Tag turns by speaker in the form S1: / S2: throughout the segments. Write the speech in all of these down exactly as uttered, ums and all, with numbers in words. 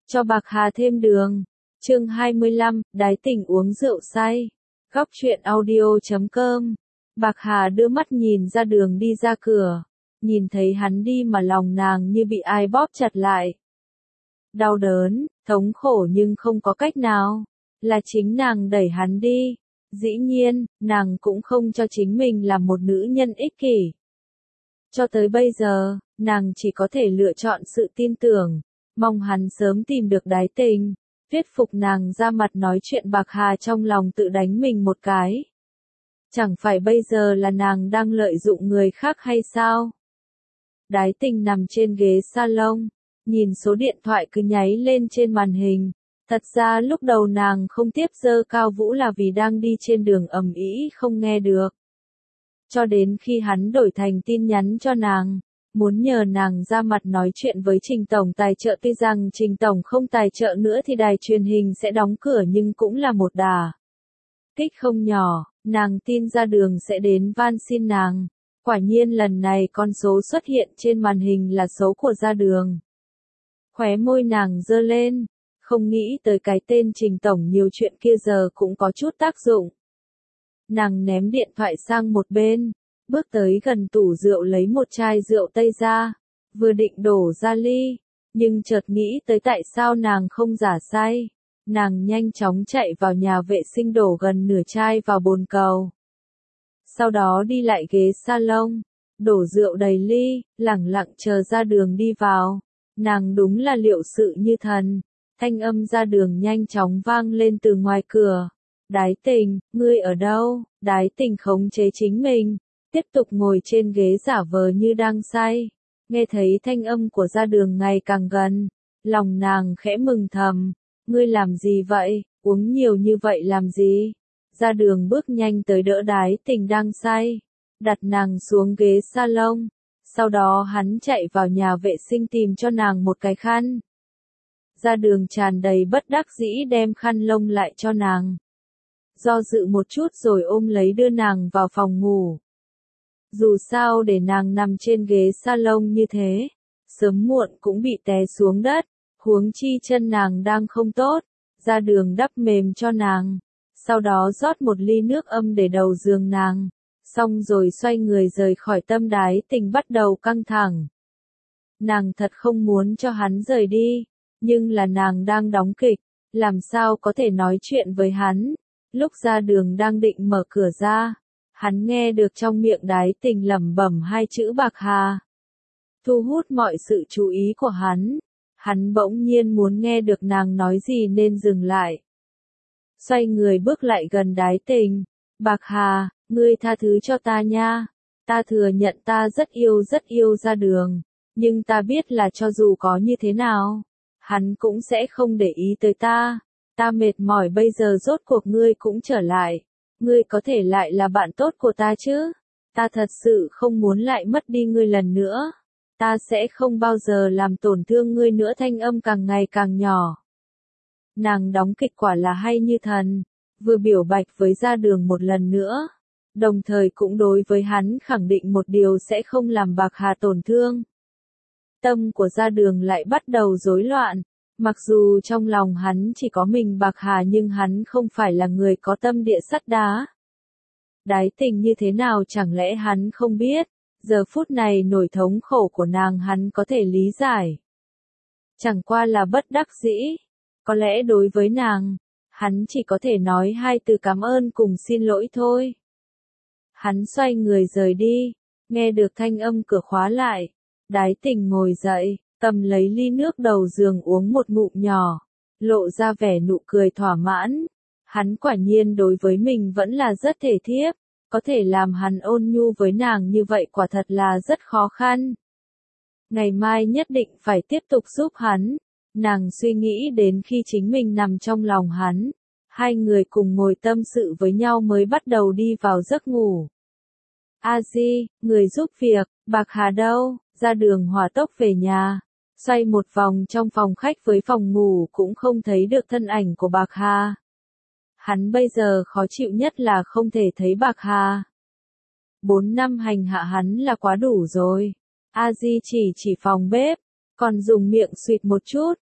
S1: cho Bạc Hà thêm đường. Chương hai mươi lăm, đái tình uống rượu say. Góc truyện audio chấm com. Bạc Hà đưa mắt nhìn ra đường đi ra cửa, nhìn thấy hắn đi mà lòng nàng như bị ai bóp chặt lại. Đau đớn, thống khổ nhưng không có cách nào, là chính nàng đẩy hắn đi. Dĩ nhiên, nàng cũng không cho chính mình là một nữ nhân ích kỷ. Cho tới bây giờ, nàng chỉ có thể lựa chọn sự tin tưởng, mong hắn sớm tìm được đái tình, thuyết phục nàng ra mặt nói chuyện. Bạc Hà trong lòng tự đánh mình một cái. Chẳng phải bây giờ là nàng đang lợi dụng người khác hay sao? Đái tình nằm trên ghế salon, nhìn số điện thoại cứ nháy lên trên màn hình. Thật ra lúc đầu nàng không tiếp giơ cao vũ là vì đang đi trên đường ầm ĩ không nghe được. Cho đến khi hắn đổi thành tin nhắn cho nàng, muốn nhờ nàng ra mặt nói chuyện với Trình Tổng tài trợ. Tuy rằng Trình Tổng không tài trợ nữa thì đài truyền hình sẽ đóng cửa, nhưng cũng là một đà kích không nhỏ. Nàng tin ra đường sẽ đến van xin nàng. Quả nhiên lần này con số xuất hiện trên màn hình là số của ra đường. Khóe môi nàng giơ lên, không nghĩ tới cái tên Trình Tổng nhiều chuyện kia giờ cũng có chút tác dụng. Nàng ném điện thoại sang một bên, bước tới gần tủ rượu lấy một chai rượu tây ra, vừa định đổ ra ly, nhưng chợt nghĩ tới tại sao nàng không giả say. Nàng nhanh chóng chạy vào nhà vệ sinh đổ gần nửa chai vào bồn cầu. Sau đó đi lại ghế salon, đổ rượu đầy ly, lẳng lặng chờ ra đường đi vào. Nàng đúng là liệu sự như thần. Thanh âm ra đường nhanh chóng vang lên từ ngoài cửa. Đái tình, ngươi ở đâu? Đái tình khống chế chính mình, tiếp tục ngồi trên ghế giả vờ như đang say. Nghe thấy thanh âm của ra đường ngày càng gần, lòng nàng khẽ mừng thầm. Ngươi làm gì vậy? Uống nhiều như vậy làm gì? Ra đường bước nhanh tới đỡ đái tình đang say, đặt nàng xuống ghế salon. Sau đó hắn chạy vào nhà vệ sinh tìm cho nàng một cái khăn. Ra đường tràn đầy bất đắc dĩ đem khăn lông lại cho nàng. Do dự một chút rồi ôm lấy đưa nàng vào phòng ngủ. Dù sao để nàng nằm trên ghế salon như thế, sớm muộn cũng bị té xuống đất, huống chi chân nàng đang không tốt. Ra đường đắp mềm cho nàng, sau đó rót một ly nước ấm để đầu giường nàng, xong rồi xoay người rời khỏi. Tâm đái tình bắt đầu căng thẳng. Nàng thật không muốn cho hắn rời đi, nhưng là nàng đang đóng kịch, làm sao có thể nói chuyện với hắn. Lúc ra đường đang định mở cửa ra, hắn nghe được trong miệng đái tình lẩm bẩm hai chữ Bạc Hà, thu hút mọi sự chú ý của hắn. Hắn bỗng nhiên muốn nghe được nàng nói gì nên dừng lại. Xoay người bước lại gần đái tình. Bạc Hà, ngươi tha thứ cho ta nha. Ta thừa nhận ta rất yêu rất yêu ra đường. Nhưng ta biết là cho dù có như thế nào, hắn cũng sẽ không để ý tới ta. Ta mệt mỏi bây giờ rốt cuộc ngươi cũng trở lại. Ngươi có thể lại là bạn tốt của ta chứ? Ta thật sự không muốn lại mất đi ngươi lần nữa. Ta sẽ không bao giờ làm tổn thương ngươi nữa. Thanh âm càng ngày càng nhỏ. Nàng đóng kịch quả là hay như thần, vừa biểu bạch với ra đường một lần nữa, đồng thời cũng đối với hắn khẳng định một điều sẽ không làm Bạc Hà tổn thương. Tâm của ra đường lại bắt đầu rối loạn, mặc dù trong lòng hắn chỉ có mình Bạc Hà nhưng hắn không phải là người có tâm địa sắt đá. Đái tình như thế nào chẳng lẽ hắn không biết, giờ phút này nỗi thống khổ của nàng hắn có thể lý giải. Chẳng qua là bất đắc dĩ. Có lẽ đối với nàng, hắn chỉ có thể nói hai từ cảm ơn cùng xin lỗi thôi. Hắn xoay người rời đi, nghe được thanh âm cửa khóa lại. Đái tình ngồi dậy, cầm lấy ly nước đầu giường uống một ngụm nhỏ, lộ ra vẻ nụ cười thỏa mãn. Hắn quả nhiên đối với mình vẫn là rất thể thiếp, có thể làm hắn ôn nhu với nàng như vậy quả thật là rất khó khăn. Ngày mai nhất định phải tiếp tục giúp hắn. Nàng suy nghĩ đến khi chính mình nằm trong lòng hắn, hai người cùng ngồi tâm sự với nhau mới bắt đầu đi vào giấc ngủ. A Di, người giúp việc, Bạc Hà đâu? Ra đường hỏa tốc về nhà, xoay một vòng trong phòng khách với phòng ngủ cũng không thấy được thân ảnh của Bạc Hà. Hắn bây giờ khó chịu nhất là không thể thấy Bạc Hà. Bốn năm hành hạ hắn là quá đủ rồi. A Di chỉ chỉ phòng bếp, còn dùng miệng suýt một chút.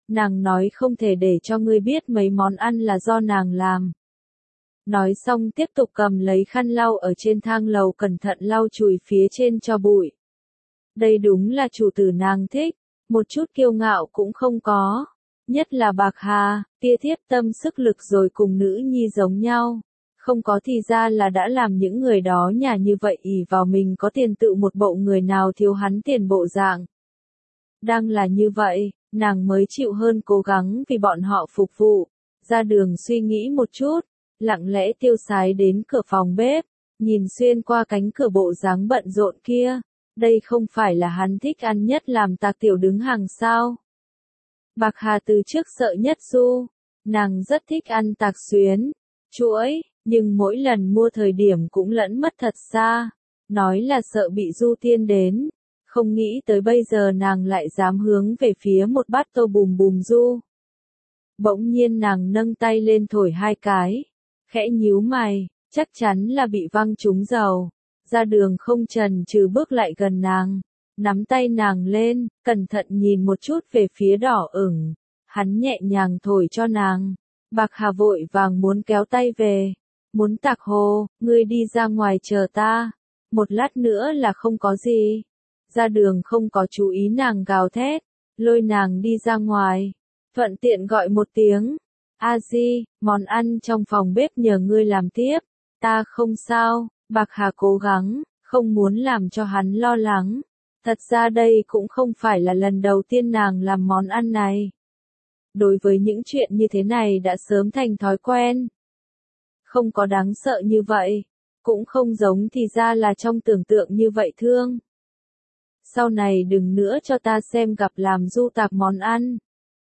S1: nàng nói không thể để cho ngươi biết mấy món ăn là do nàng làm. Nói xong tiếp tục cầm lấy khăn lau ở trên thang lầu cẩn thận lau chùi phía trên cho bụi. Đây đúng là chủ tử nàng thích, một chút kiêu ngạo cũng không có. Nhất là Bạc Hà, tia thiếp tâm sức lực rồi cùng nữ nhi giống nhau. Không có thì ra là đã làm những người đó nhà như vậy ỷ vào mình có tiền tự một bộ người nào thiếu hắn tiền bộ dạng. Đang là như vậy, nàng mới chịu hơn cố gắng vì bọn họ phục vụ. Ra đường suy nghĩ một chút, lặng lẽ tiêu sái đến cửa phòng bếp, nhìn xuyên qua cánh cửa bộ dáng bận rộn kia. Đây không phải là hắn thích ăn nhất làm tạc tiểu đứng hàng sao. Bạc Hà từ trước sợ nhất Du, nàng rất thích ăn tạc xuyến, chuỗi, nhưng mỗi lần mua thời điểm cũng lẫn mất thật xa, nói là sợ bị Du Tiên đến, không nghĩ tới bây giờ nàng lại dám hướng về phía một bát tô bùm bùm Du. Bỗng nhiên nàng nâng tay lên thổi hai cái, khẽ nhíu mày, chắc chắn là bị văng trúng dầu. Ra đường không chần chừ bước lại gần nàng, nắm tay nàng lên, cẩn thận nhìn một chút về phía đỏ ửng, hắn nhẹ nhàng thổi cho nàng. Bạc Hà vội vàng muốn kéo tay về, muốn tạc hồ, ngươi đi ra ngoài chờ ta, một lát nữa là không có gì. Ra đường không có chú ý nàng gào thét, lôi nàng đi ra ngoài, thuận tiện gọi một tiếng, A Di, món ăn trong phòng bếp nhờ ngươi làm tiếp, ta không sao. Bạc Hà cố gắng, không muốn làm cho hắn lo lắng. Thật ra đây cũng không phải là lần đầu tiên nàng làm món ăn này. Đối với những chuyện như thế này đã sớm thành thói quen. Không có đáng sợ như vậy, cũng không giống thì ra là trong tưởng tượng như vậy thương. Sau này đừng nữa cho ta xem gặp làm Du tạc món ăn.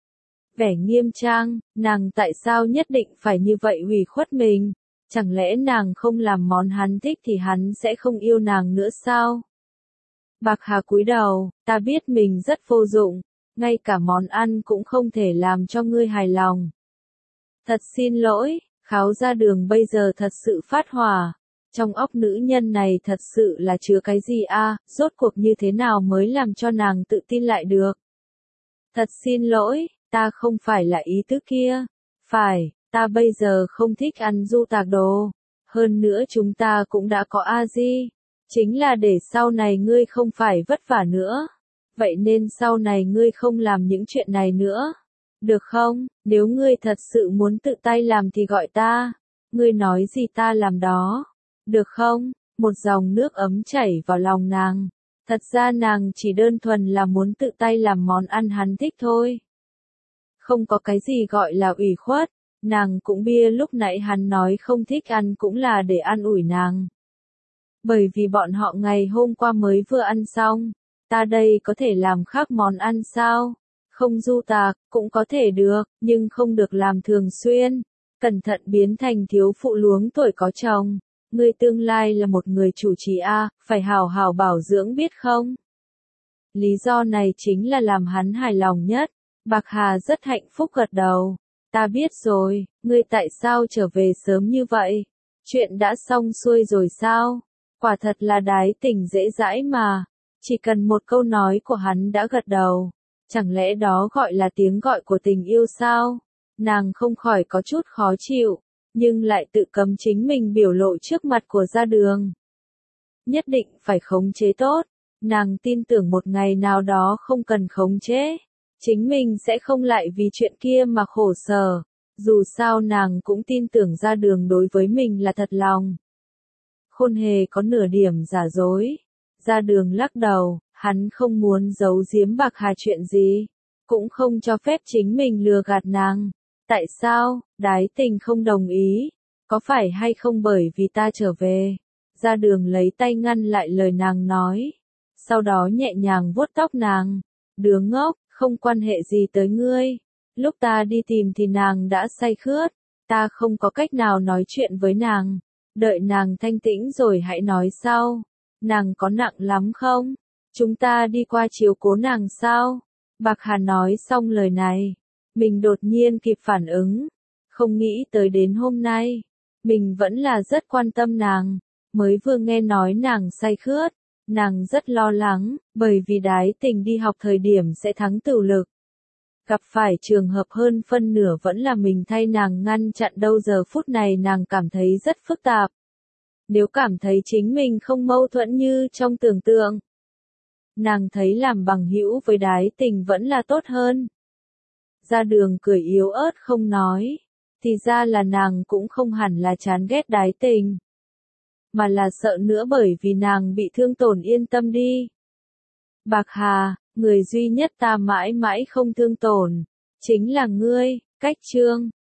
S1: Vẻ nghiêm trang, nàng tại sao nhất định phải như vậy hủy khuất mình? Chẳng lẽ nàng không làm món hắn thích thì hắn sẽ không yêu nàng nữa sao? Bạc Hà cúi đầu, ta biết mình rất vô dụng, ngay cả món ăn cũng không thể làm cho ngươi hài lòng. Thật xin lỗi, Kháo Ra Đường bây giờ thật sự phát hỏa. Trong óc nữ nhân này thật sự là chứa cái gì a? À, rốt cuộc như thế nào mới làm cho nàng tự tin lại được? Thật xin lỗi, ta không phải là ý tứ kia. Phải. Ta bây giờ không thích ăn Du tạc đồ, hơn nữa chúng ta cũng đã có A Di, chính là để sau này ngươi không phải vất vả nữa, vậy nên sau này ngươi không làm những chuyện này nữa, được không? Nếu ngươi thật sự muốn tự tay làm thì gọi ta, ngươi nói gì ta làm đó, được không? Một dòng nước ấm chảy vào lòng nàng, thật ra nàng chỉ đơn thuần là muốn tự tay làm món ăn hắn thích thôi. Không có cái gì gọi là ủy khuất. Nàng cũng bia lúc nãy hắn nói không thích ăn cũng là để an ủi nàng. Bởi vì bọn họ ngày hôm qua mới vừa ăn xong, ta đây có thể làm khác món ăn sao? Không Du tạc, cũng có thể được, nhưng không được làm thường xuyên. Cẩn thận biến thành thiếu phụ luống tuổi có chồng. Ngươi tương lai là một người chủ trì a, phải hào hào bảo dưỡng biết không? Lý do này chính là làm hắn hài lòng nhất. Bạc Hà rất hạnh phúc gật đầu. Ta biết rồi, ngươi tại sao trở về sớm như vậy? Chuyện đã xong xuôi rồi sao? Quả thật là đái tình dễ dãi mà. Chỉ cần một câu nói của hắn đã gật đầu. Chẳng lẽ đó gọi là tiếng gọi của tình yêu sao? Nàng không khỏi có chút khó chịu, nhưng lại tự cấm chính mình biểu lộ trước mặt của Ra Đường. Nhất định phải khống chế tốt. Nàng tin tưởng một ngày nào đó không cần khống chế. Chính mình sẽ không lại vì chuyện kia mà khổ sở, dù sao nàng cũng tin tưởng Ra Đường đối với mình là thật lòng. Khôn hề có nửa điểm giả dối. Ra Đường lắc đầu, hắn không muốn giấu giếm Bạc Hà chuyện gì, cũng không cho phép chính mình lừa gạt nàng. Tại sao? Đái tình không đồng ý, có phải hay không bởi vì ta trở về? Ra Đường lấy tay ngăn lại lời nàng nói, sau đó nhẹ nhàng vuốt tóc nàng. Đứa ngốc, không quan hệ gì tới ngươi. Lúc ta đi tìm thì nàng đã say khướt, ta không có cách nào nói chuyện với nàng. Đợi nàng thanh tĩnh rồi hãy nói sau. Nàng có nặng lắm không? Chúng ta đi qua chiếu cố nàng sao? Bạc Hà nói xong lời này, mình đột nhiên kịp phản ứng. Không nghĩ tới đến hôm nay, mình vẫn là rất quan tâm nàng. Mới vừa nghe nói nàng say khướt, nàng rất lo lắng, bởi vì đái tình đi học thời điểm sẽ thắng tửu lực. Gặp phải trường hợp hơn phân nửa vẫn là mình thay nàng ngăn chặn đâu giờ phút này nàng cảm thấy rất phức tạp. Nếu cảm thấy chính mình không mâu thuẫn như trong tưởng tượng, nàng thấy làm bằng hữu với Đái Tình vẫn là tốt hơn. Ra đường cười yếu ớt không nói, thì ra là nàng cũng không hẳn là chán ghét Đái Tình, mà là sợ nữa bởi vì nàng bị thương tổn. Yên tâm đi. Bạc Hà, người duy nhất ta mãi mãi không thương tổn, chính là ngươi. Cách chương